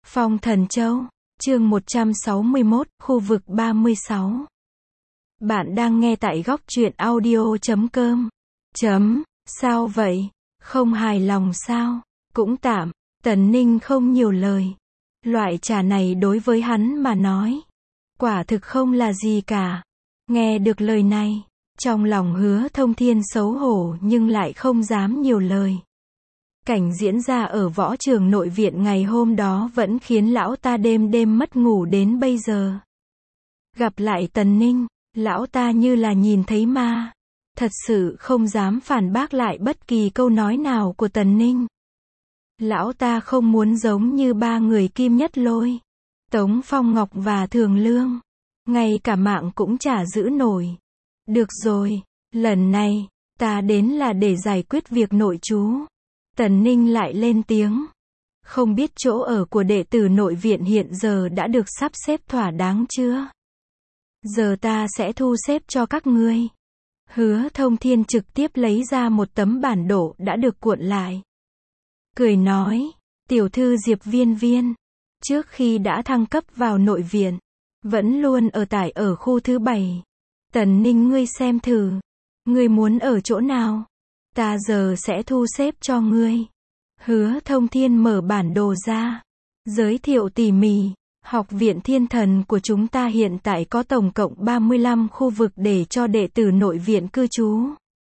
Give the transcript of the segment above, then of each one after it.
Phong Thần Châu, chương 161, khu vực 36. Bạn đang nghe tại góc truyện audio.com. Sao vậy? Không hài lòng sao? Cũng tạm. Tần Ninh không nhiều lời. Loại trà này đối với hắn mà nói, quả thực không là gì cả. Nghe được lời này, trong lòng Hứa Thông Thiên xấu hổ nhưng lại không dám nhiều lời. Cảnh diễn ra ở võ trường nội viện ngày hôm đó vẫn khiến lão ta đêm đêm mất ngủ đến bây giờ. Gặp lại Tần Ninh, lão ta như là nhìn thấy ma. Thật sự không dám phản bác lại bất kỳ câu nói nào của Tần Ninh. Lão ta không muốn giống như ba người Kim Nhất Lôi, Tống Phong Ngọc và Thường Lương. Ngay cả mạng cũng chả giữ nổi. Được rồi, lần này, ta đến là để giải quyết việc nội trú. Tần Ninh lại lên tiếng. Không biết chỗ ở của đệ tử nội viện hiện giờ đã được sắp xếp thỏa đáng chưa? Giờ ta sẽ thu xếp cho các ngươi. Hứa Thông Thiên trực tiếp lấy ra một tấm bản đồ đã được cuộn lại. Cười nói, tiểu thư Diệp Viên Viên, trước khi đã thăng cấp vào nội viện, vẫn luôn ở tại ở khu thứ 7. Tần Ninh ngươi xem thử, ngươi muốn ở chỗ nào? Ta giờ sẽ thu xếp cho ngươi. Hứa Thông Thiên mở bản đồ ra, giới thiệu tỉ mỉ. Học viện Thiên Thần của chúng ta hiện tại có tổng cộng 35 khu vực để cho đệ tử nội viện cư trú.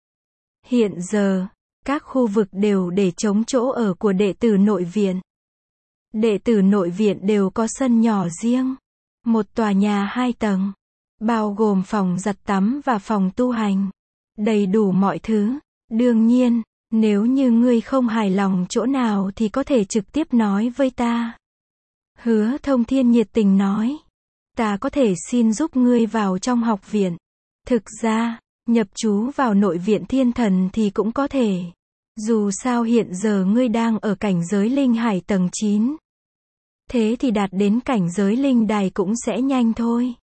Hiện giờ, các khu vực đều để trống chỗ ở của đệ tử nội viện. Đệ tử nội viện đều có sân nhỏ riêng. Một tòa nhà 2 tầng, bao gồm phòng giặt tắm và phòng tu hành. Đầy đủ mọi thứ. Đương nhiên, nếu như ngươi không hài lòng chỗ nào thì có thể trực tiếp nói với ta. Hứa Thông Thiên nhiệt tình nói. Ta có thể xin giúp ngươi vào trong học viện. Thực ra, nhập trú vào nội viện Thiên Thần thì cũng có thể. Dù sao hiện giờ ngươi đang ở cảnh giới linh hải tầng 9. Thế thì đạt đến cảnh giới linh đài cũng sẽ nhanh thôi.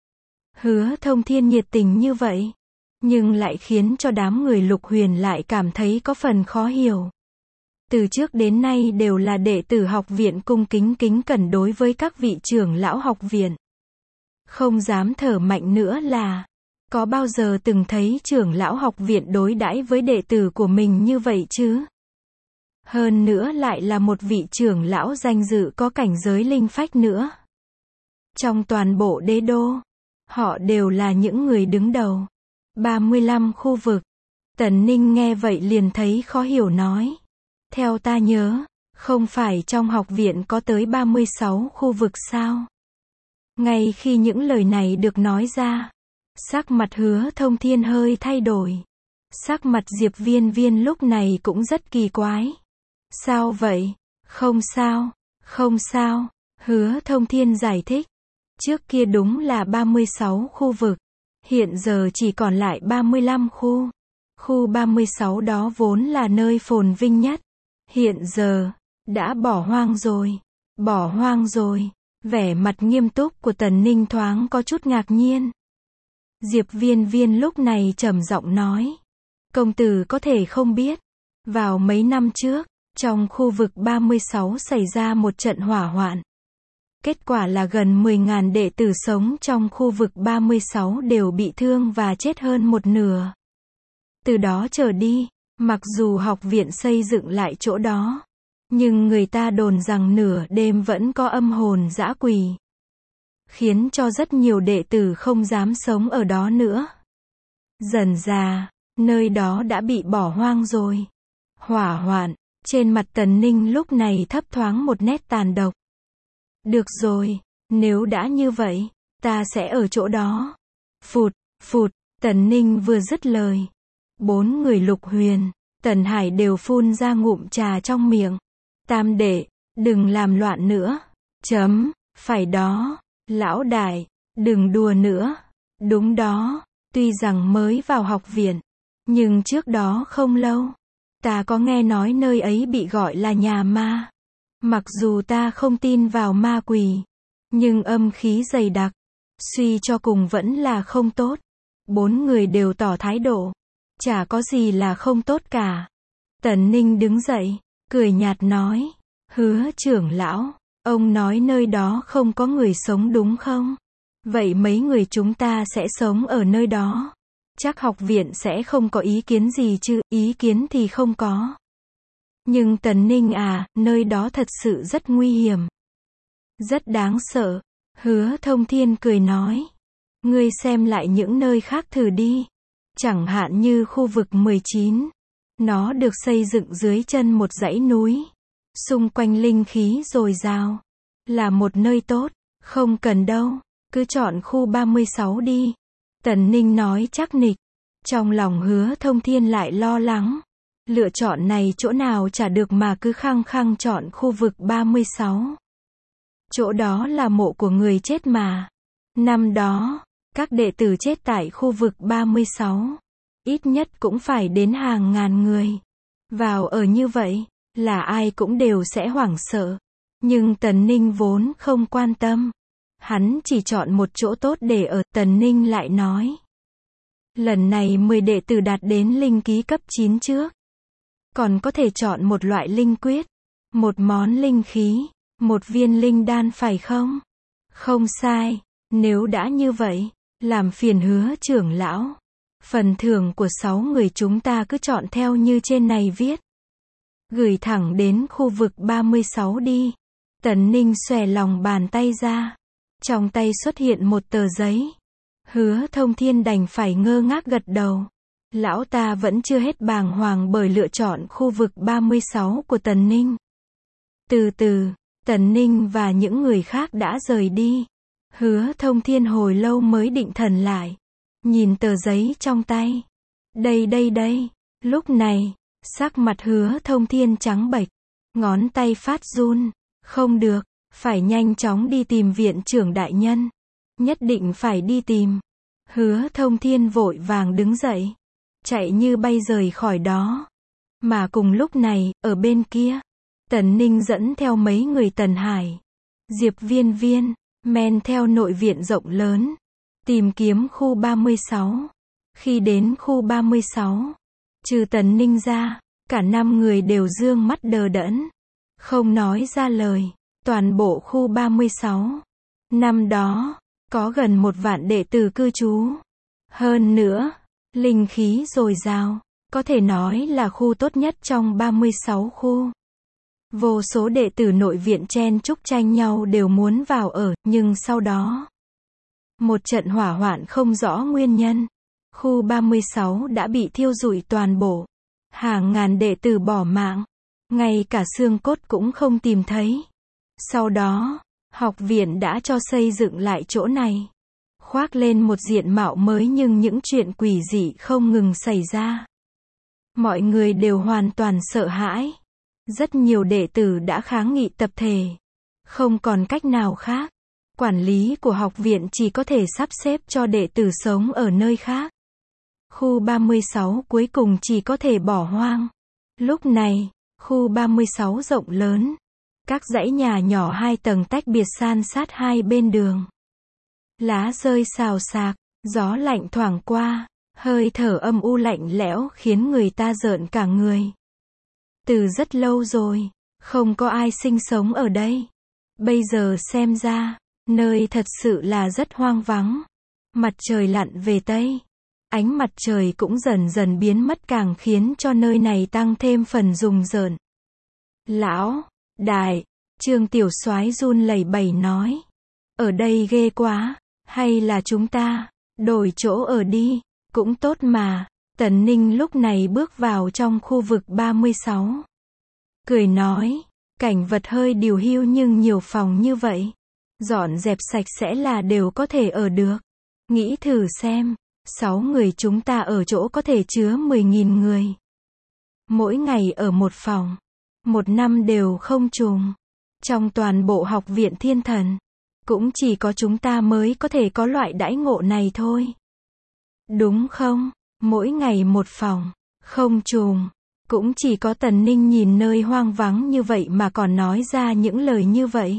Hứa Thông Thiên nhiệt tình như vậy, nhưng lại khiến cho đám người Lục Huyền lại cảm thấy có phần khó hiểu. Từ trước đến nay đều là đệ tử học viện cung kính kính cẩn đối với các vị trưởng lão học viện. Không dám thở mạnh nữa là, có bao giờ từng thấy trưởng lão học viện đối đãi với đệ tử của mình như vậy chứ? Hơn nữa lại là một vị trưởng lão danh dự có cảnh giới linh phách nữa. Trong toàn bộ đế đô, họ đều là những người đứng đầu. 35 khu vực. Tần Ninh nghe vậy liền thấy khó hiểu nói. Theo ta nhớ, không phải trong học viện có tới 36 khu vực sao? Ngay khi những lời này được nói ra, sắc mặt Hứa Thông Thiên hơi thay đổi. Sắc mặt Diệp Viên Viên lúc này cũng rất kỳ quái. Sao vậy? Không sao, không sao. Hứa Thông Thiên giải thích. Trước kia đúng là 36 khu vực. Hiện giờ chỉ còn lại 35 khu. Khu 36 đó vốn là nơi phồn vinh nhất. Hiện giờ, đã bỏ hoang rồi. Bỏ hoang rồi. Vẻ mặt nghiêm túc của Tần Ninh thoáng có chút ngạc nhiên. Diệp Viên Viên lúc này trầm giọng nói. Công tử có thể không biết. Vào mấy năm trước, trong khu vực 36 xảy ra một trận hỏa hoạn. Kết quả là gần 10.000 đệ tử sống trong khu vực 36 đều bị thương và chết hơn một nửa. Từ đó trở đi, mặc dù học viện xây dựng lại chỗ đó, nhưng người ta đồn rằng nửa đêm vẫn có âm hồn dã quỷ, khiến cho rất nhiều đệ tử không dám sống ở đó nữa. Dần dà, nơi đó đã bị bỏ hoang rồi. Hỏa hoạn, trên mặt Tần Ninh lúc này thấp thoáng một nét tàn độc. Được rồi, nếu đã như vậy, ta sẽ ở chỗ đó. Phụt, phụt, Tần Ninh vừa dứt lời. 4 người Lục Huyền, Tần Hải đều phun ra ngụm trà trong miệng. Tam đệ, đừng làm loạn nữa. Phải đó, lão đại, đừng đùa nữa. Đúng đó, tuy rằng mới vào học viện, nhưng trước đó không lâu, ta có nghe nói nơi ấy bị gọi là nhà ma. Mặc dù ta không tin vào ma quỷ, nhưng âm khí dày đặc, suy cho cùng vẫn là không tốt. 4 người đều tỏ thái độ. Chả có gì là không tốt cả. Tần Ninh đứng dậy, cười nhạt nói. Hứa trưởng lão, Ông nói nơi đó không có người sống đúng không? Vậy mấy người chúng ta sẽ sống ở nơi đó. Chắc học viện sẽ không có ý kiến gì chứ, ý kiến thì không có. Nhưng Tần Ninh à, nơi đó thật sự rất nguy hiểm. Rất đáng sợ. Hứa Thông Thiên cười nói. Ngươi xem lại những nơi khác thử đi. Chẳng hạn như khu vực 19. Nó được xây dựng dưới chân một dãy núi. Xung quanh linh khí dồi dào. Là một nơi tốt. Không cần đâu. Cứ chọn khu 36 đi. Tần Ninh nói chắc nịch. Trong lòng Hứa Thông Thiên lại lo lắng. Lựa chọn này chỗ nào chả được mà cứ khăng khăng chọn khu vực 36. Chỗ đó là mộ của người chết mà. Năm đó, các đệ tử chết tại khu vực 36. Ít nhất cũng phải đến hàng ngàn người. Vào ở như vậy, là ai cũng đều sẽ hoảng sợ. Nhưng Tần Ninh vốn không quan tâm. Hắn chỉ chọn một chỗ tốt để ở. Tần Ninh lại nói. Lần này 10 đệ tử đạt đến linh ký cấp 9 trước. Còn có thể chọn một loại linh quyết. Một món linh khí. Một viên linh đan phải không? Không sai. Nếu đã như vậy, làm phiền Hứa trưởng lão. Phần thưởng của 6 người chúng ta cứ chọn theo như trên này viết. Gửi thẳng đến khu vực 36 đi. Tần Ninh xòe lòng bàn tay ra. Trong tay xuất hiện một tờ giấy. Hứa Thông Thiên đành phải ngơ ngác gật đầu. Lão ta vẫn chưa hết bàng hoàng bởi lựa chọn khu vực 36 của Tần Ninh. Từ từ, Tần Ninh và những người khác đã rời đi. Hứa Thông Thiên hồi lâu mới định thần lại. Nhìn tờ giấy trong tay. Đây. Lúc này, sắc mặt Hứa Thông Thiên trắng bệch. Ngón tay phát run. Không được, phải nhanh chóng đi tìm viện trưởng đại nhân. Nhất định phải đi tìm. Hứa Thông Thiên vội vàng đứng dậy. Chạy như bay rời khỏi đó. Mà cùng lúc này, ở bên kia, Tần Ninh dẫn theo mấy người Tần Hải, Diệp Viên, men theo nội viện rộng lớn. Tìm kiếm khu 36. Khi đến khu 36, trừ Tần Ninh ra, cả 5 người đều dương mắt đờ đẫn. Không nói ra lời. Toàn bộ khu 36. Năm đó, có gần 1 vạn đệ tử cư trú. Hơn nữa, linh khí dồi dào, có thể nói là khu tốt nhất trong 36 khu. Vô số đệ tử nội viện chen chúc tranh nhau đều muốn vào ở, nhưng sau đó, một trận hỏa hoạn không rõ nguyên nhân. Khu 36 đã bị thiêu rụi toàn bộ. Hàng ngàn đệ tử bỏ mạng. Ngay cả xương cốt cũng không tìm thấy. Sau đó, học viện đã cho xây dựng lại chỗ này. Khoác lên một diện mạo mới nhưng những chuyện quỷ dị không ngừng xảy ra. Mọi người đều hoàn toàn sợ hãi. Rất nhiều đệ tử đã kháng nghị tập thể. Không còn cách nào khác. Quản lý của học viện chỉ có thể sắp xếp cho đệ tử sống ở nơi khác. Khu 36 cuối cùng chỉ có thể bỏ hoang. Lúc này, khu 36 rộng lớn. Các dãy nhà nhỏ 2 tầng tách biệt san sát hai bên đường. Lá rơi xào xạc, gió lạnh thoảng qua, hơi thở âm u lạnh lẽo khiến người ta rợn cả người. Từ rất lâu rồi, không có ai sinh sống ở đây. Bây giờ xem ra, nơi thật sự là rất hoang vắng. Mặt trời lặn về Tây. Ánh mặt trời cũng dần dần biến mất càng khiến cho nơi này tăng thêm phần rùng rợn. Lão, đại, Trương Tiểu Soái run lẩy bẩy nói. Ở đây ghê quá, hay là chúng ta đổi chỗ ở đi, cũng tốt mà. Tần Ninh lúc này bước vào trong khu vực 36. Cười nói, cảnh vật hơi điều hưu nhưng nhiều phòng như vậy. Dọn dẹp sạch sẽ là đều có thể ở được. Nghĩ thử xem, 6 người chúng ta ở chỗ có thể chứa 10.000 người. Mỗi ngày ở một phòng. Một năm đều không trùng. Trong toàn bộ học viện Thiên Thần, cũng chỉ có chúng ta mới có thể có loại đãi ngộ này thôi. Đúng không? Mỗi ngày một phòng, không trùng. Cũng chỉ có Tần Ninh nhìn nơi hoang vắng như vậy mà còn nói ra những lời như vậy.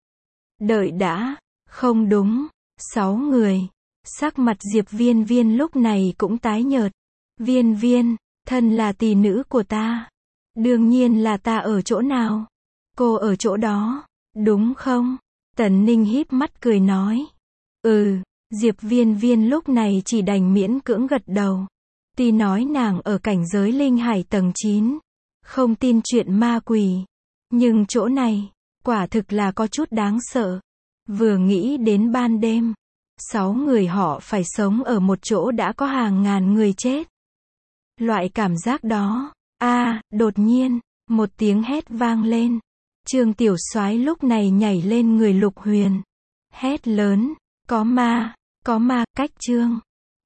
Đợi đã, không đúng. 6 người. Sắc mặt Diệp Viên lúc này cũng tái nhợt. Viên, thân là tỷ nữ của ta. Đương nhiên là ta ở chỗ nào. Cô ở chỗ đó. đúng không? Tần Ninh híp mắt cười nói. Diệp Viên Viên lúc này chỉ đành miễn cưỡng gật đầu. Tuy nói nàng ở cảnh giới linh hải tầng 9, không tin chuyện ma quỷ, nhưng chỗ này, quả thực là có chút đáng sợ. Vừa nghĩ đến ban đêm, 6 người họ phải sống ở một chỗ đã có hàng ngàn người chết. Loại cảm giác đó, đột nhiên, một tiếng hét vang lên. Trương Tiểu Soái lúc này nhảy lên người Lục Huyền. Hét lớn, có ma, cách Trương